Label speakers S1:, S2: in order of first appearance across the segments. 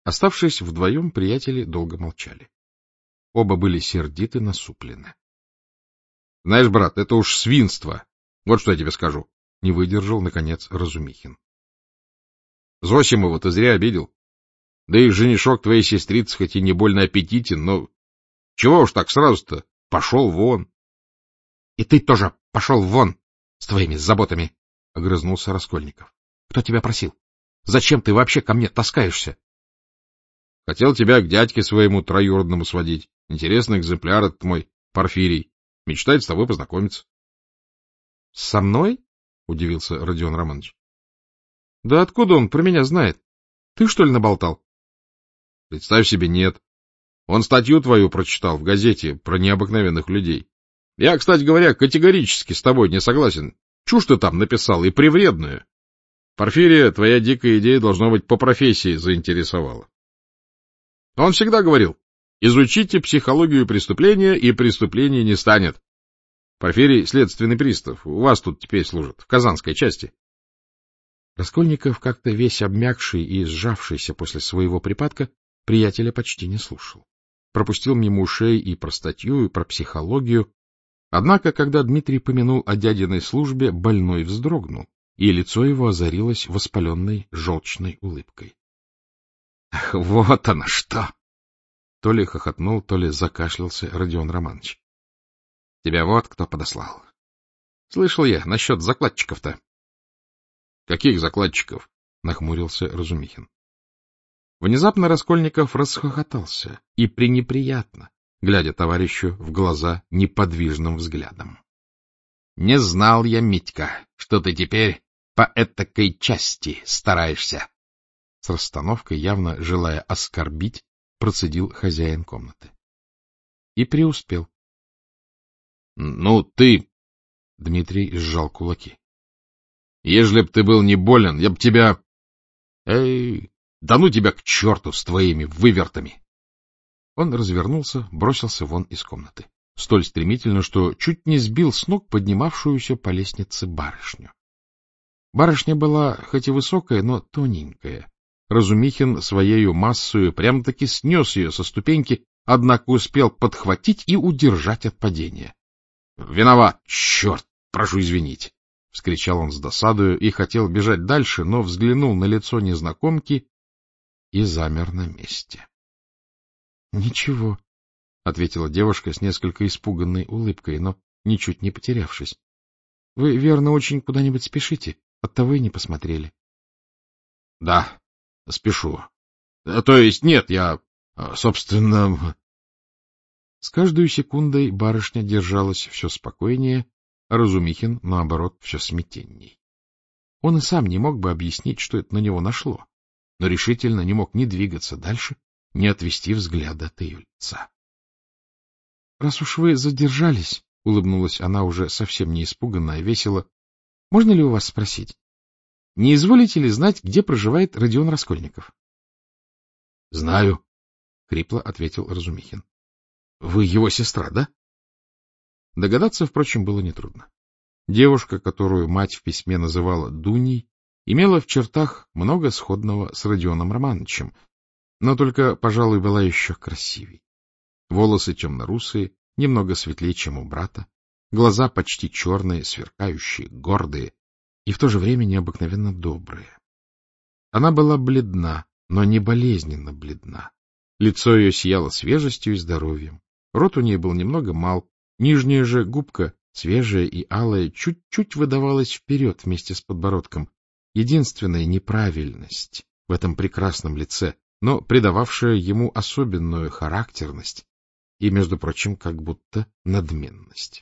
S1: Оставшись вдвоем, приятели долго молчали. Оба были сердиты, насуплены. — Знаешь, брат, это уж свинство. Вот что я тебе скажу. Не выдержал, наконец, Разумихин. — Зосимова ты зря обидел. Да и женишок твоей сестрицы хоть и не больно аппетитен, но чего уж так сразу-то? Пошел вон. — И ты тоже пошел вон с твоими заботами, — огрызнулся Раскольников. — Кто тебя просил? Зачем ты вообще ко мне таскаешься? — Хотел тебя к дядьке своему троюродному сводить. Интересный экземпляр этот мой, Порфирий. Мечтает с тобой познакомиться. — Со мной? — удивился Родион Романович. — Да откуда он про меня знает? Ты, что ли, наболтал? — Представь себе, нет. Он статью твою прочитал в газете про необыкновенных людей. Я, кстати говоря, категорически с тобой не согласен. Чушь ты там написал, и превредную. Порфирия, твоя дикая идея, должно быть, по профессии заинтересовала. Он всегда говорил: изучите психологию преступления, и преступления не станет. Порфирий — следственный пристав. У вас тут теперь служит, в Казанской части. Раскольников, как-то весь обмякший и сжавшийся после своего припадка, приятеля почти не слушал. Пропустил мимо ушей и про статью, и про психологию. Однако, когда Дмитрий помянул о дядиной службе, больной вздрогнул, и лицо его озарилось воспаленной желчной улыбкой. — Ах, вот оно что! То ли хохотнул, то ли закашлялся Родион Романович. — Тебя вот кто подослал. Слышал я насчет закладчиков-то. — Каких закладчиков? — нахмурился Разумихин. Внезапно Раскольников расхохотался, и пренеприятно, глядя товарищу в глаза неподвижным взглядом. — Не знал я, Митька, что ты теперь по этакой части стараешься. С расстановкой, явно желая оскорбить, процедил хозяин комнаты. И преуспел. — Ну, ты... — Дмитрий сжал кулаки. — Ежели б ты был не болен, я б тебя... Эй, да ну тебя к черту с твоими вывертами! Он развернулся, бросился вон из комнаты, столь стремительно, что чуть не сбил с ног поднимавшуюся по лестнице барышню. Барышня была хоть и высокая, но тоненькая. Разумихин своею массою прям-таки снес ее со ступеньки, однако успел подхватить и удержать от падения. — Виноват, черт, прошу извинить! — вскричал он с досадою и хотел бежать дальше, но взглянул на лицо незнакомки и замер на месте. — Ничего, — ответила девушка с несколько испуганной улыбкой, но ничуть не потерявшись. — Вы, верно, очень куда-нибудь спешите, оттого и не посмотрели. — Да, спешу. То есть нет, я, собственно... С каждой секундой барышня держалась все спокойнее, а Разумихин, наоборот, все смятенней. Он и сам не мог бы объяснить, что это на него нашло, но решительно не мог ни двигаться дальше, ни отвести взгляд от ее лица. — Раз уж вы задержались, — улыбнулась она уже совсем не испуганно, а весело, — можно ли у вас спросить, не изволите ли знать, где проживает Родион Раскольников? — Знаю, — хрипло ответил Разумихин. — Вы его сестра, да? Догадаться, впрочем, было нетрудно. Девушка, которую мать в письме называла Дуней, имела в чертах много сходного с Родионом Романовичем, но только, пожалуй, была еще красивей. Волосы темно-русые, немного светлее, чем у брата, глаза почти черные, сверкающие, гордые и в то же время необыкновенно добрые. Она была бледна, но не болезненно бледна. Лицо ее сияло свежестью и здоровьем. Рот у нее был немного мал, нижняя же губка, свежая и алая, чуть-чуть выдавалась вперед вместе с подбородком. Единственная неправильность в этом прекрасном лице, но придававшая ему особенную характерность и, между прочим, как будто надменность.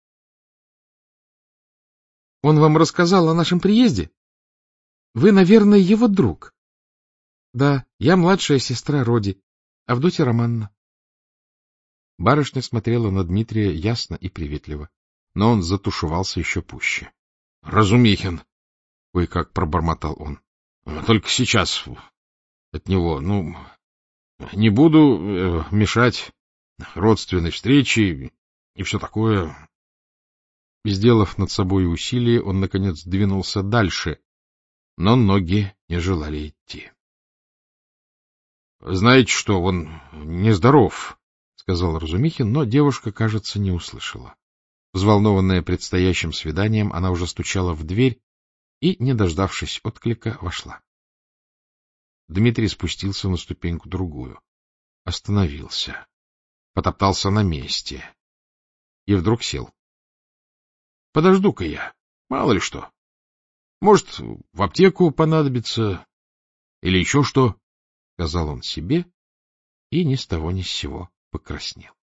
S1: — Он вам рассказал о нашем приезде? Вы, наверное, его друг. — Да, я младшая сестра Роди, Авдотья Романовна. Барышня смотрела на Дмитрия ясно и приветливо, но он затушевался еще пуще. — Разумихин! — кое-как пробормотал он. — Только сейчас от него, не буду мешать родственной встрече и все такое. Сделав над собой усилие, он, наконец, двинулся дальше, но ноги не желали идти. Знаете что, он нездоров, — сказал Разумихин, но девушка, кажется, не услышала. Взволнованная предстоящим свиданием, она уже стучала в дверь и, не дождавшись отклика, вошла. Дмитрий спустился на ступеньку другую, остановился, потоптался на месте и вдруг сел. — Подожду-ка я, мало ли что. Может, в аптеку понадобится или еще что, — сказал он себе и ни с того ни с сего покраснел.